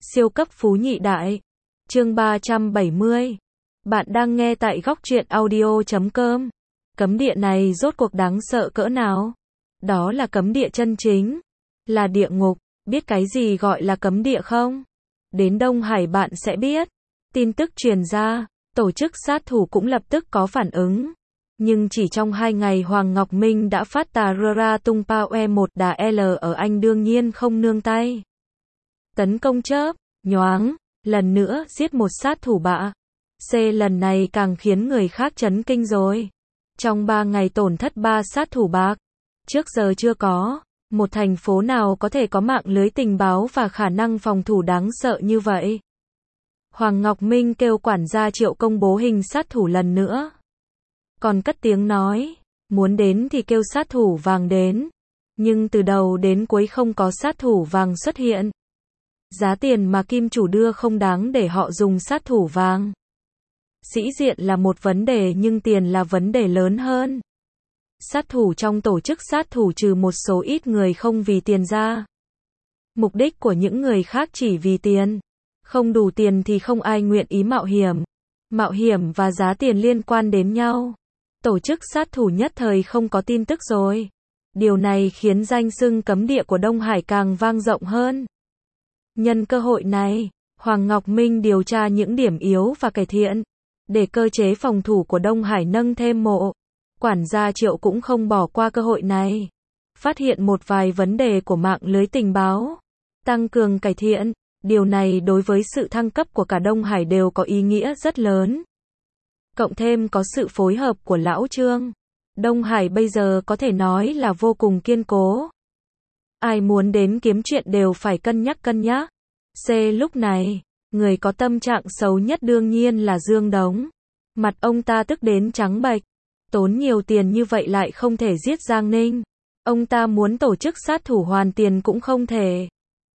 Siêu cấp phú nhị đại. Chương 370. Bạn đang nghe tại góc truyện audio.com. Cấm địa này rốt cuộc đáng sợ cỡ nào? Đó là cấm địa chân chính. Là địa ngục. Biết cái gì gọi là cấm địa không? Đến Đông Hải bạn sẽ biết. Tin tức truyền ra, tổ chức sát thủ cũng lập tức có phản ứng. Nhưng chỉ trong 2 ngày Hoàng Ngọc Minh đã phát tà ra tung pao E1 đà L ở Anh đương nhiên không nương tay. Tấn công chớp, nhoáng, lần nữa giết một sát thủ bạ. C lần này càng khiến người khác chấn kinh rồi. Trong 3 ngày tổn thất 3 sát thủ bạc. Trước giờ chưa có một thành phố nào có thể có mạng lưới tình báo và khả năng phòng thủ đáng sợ như vậy. Hoàng Ngọc Minh kêu quản gia Triệu công bố hình sát thủ lần nữa. Còn cất tiếng nói, muốn đến thì kêu sát thủ vàng đến. Nhưng từ đầu đến cuối không có sát thủ vàng xuất hiện. Giá tiền mà kim chủ đưa không đáng để họ dùng sát thủ vàng. Sĩ diện là một vấn đề nhưng tiền là vấn đề lớn hơn. Sát thủ trong tổ chức sát thủ trừ một số ít người không vì tiền ra. Mục đích của những người khác chỉ vì tiền. Không đủ tiền thì không ai nguyện ý mạo hiểm. Mạo hiểm và giá tiền liên quan đến nhau. Tổ chức sát thủ nhất thời không có tin tức rồi. Điều này khiến danh xưng cấm địa của Đông Hải càng vang rộng hơn. Nhân cơ hội này, Hoàng Ngọc Minh điều tra những điểm yếu và cải thiện. Để cơ chế phòng thủ của Đông Hải nâng thêm mộ. Quản gia Triệu cũng không bỏ qua cơ hội này. Phát hiện một vài vấn đề của mạng lưới tình báo. Tăng cường cải thiện. Điều này đối với sự thăng cấp của cả Đông Hải đều có ý nghĩa rất lớn. Cộng thêm có sự phối hợp của Lão Trương. Đông Hải bây giờ có thể nói là vô cùng kiên cố. Ai muốn đến kiếm chuyện đều phải cân nhắc. C lúc này, người có tâm trạng xấu nhất đương nhiên là Dương Đống. Mặt ông ta tức đến trắng bệch. Tốn nhiều tiền như vậy lại không thể giết Giang Ninh. Ông ta muốn tổ chức sát thủ hoàn tiền cũng không thể.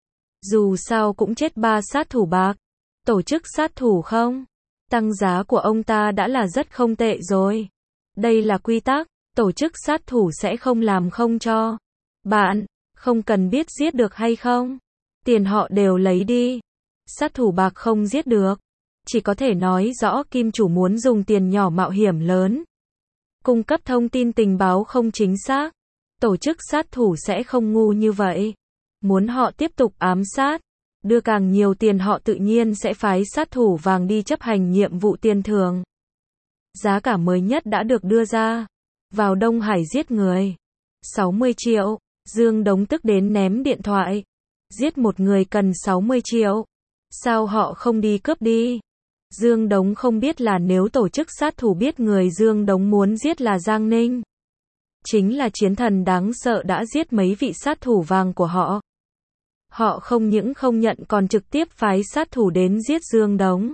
Dù sao cũng chết 3 sát thủ bạc. Tổ chức sát thủ không tăng giá của ông ta đã là rất không tệ rồi. Đây là quy tắc, tổ chức sát thủ sẽ không làm không cho. Bạn, không cần biết giết được hay không. Tiền họ đều lấy đi. Sát thủ bạc không giết được. Chỉ có thể nói rõ kim chủ muốn dùng tiền nhỏ mạo hiểm lớn. Cung cấp thông tin tình báo không chính xác. Tổ chức sát thủ sẽ không ngu như vậy. Muốn họ tiếp tục ám sát. Đưa càng nhiều tiền họ tự nhiên sẽ phái sát thủ vàng đi chấp hành nhiệm vụ tiền thưởng. Giá cả mới nhất đã được đưa ra. Vào Đông Hải giết người. 60 triệu. Dương Đống tức đến ném điện thoại. Giết một người cần 60 triệu. Sao họ không đi cướp đi? Dương Đống không biết là nếu tổ chức sát thủ biết người Dương Đống muốn giết là Giang Ninh. Chính là chiến thần đáng sợ đã giết mấy vị sát thủ vàng của họ. Họ không những không nhận còn trực tiếp phái sát thủ đến giết Dương Đống.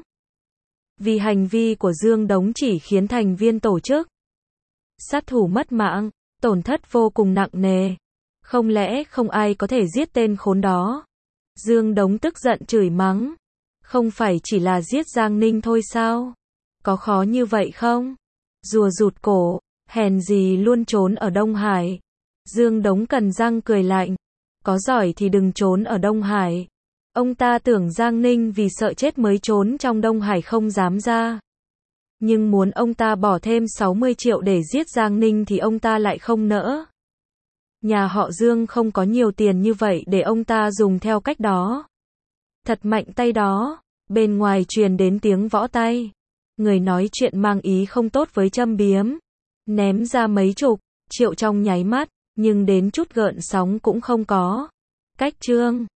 Vì hành vi của Dương Đống chỉ khiến thành viên tổ chức sát thủ mất mạng, tổn thất vô cùng nặng nề. Không lẽ không ai có thể giết tên khốn đó? Dương Đống tức giận chửi mắng. Không phải chỉ là giết Giang Ninh thôi sao? Có khó như vậy không? Rùa rụt cổ, hèn gì luôn trốn ở Đông Hải. Dương Đống cắn răng cười lạnh. Có giỏi thì đừng trốn ở Đông Hải. Ông ta tưởng Giang Ninh vì sợ chết mới trốn trong Đông Hải không dám ra. Nhưng muốn ông ta bỏ thêm 60 triệu để giết Giang Ninh thì ông ta lại không nỡ. Nhà họ Dương không có nhiều tiền như vậy để ông ta dùng theo cách đó. Thật mạnh tay đó. Bên ngoài truyền đến tiếng võ tay. Người nói chuyện mang ý không tốt với châm biếm. Ném ra mấy chục triệu trong nháy mắt. Nhưng đến chút gợn sóng cũng không có. Cách Trương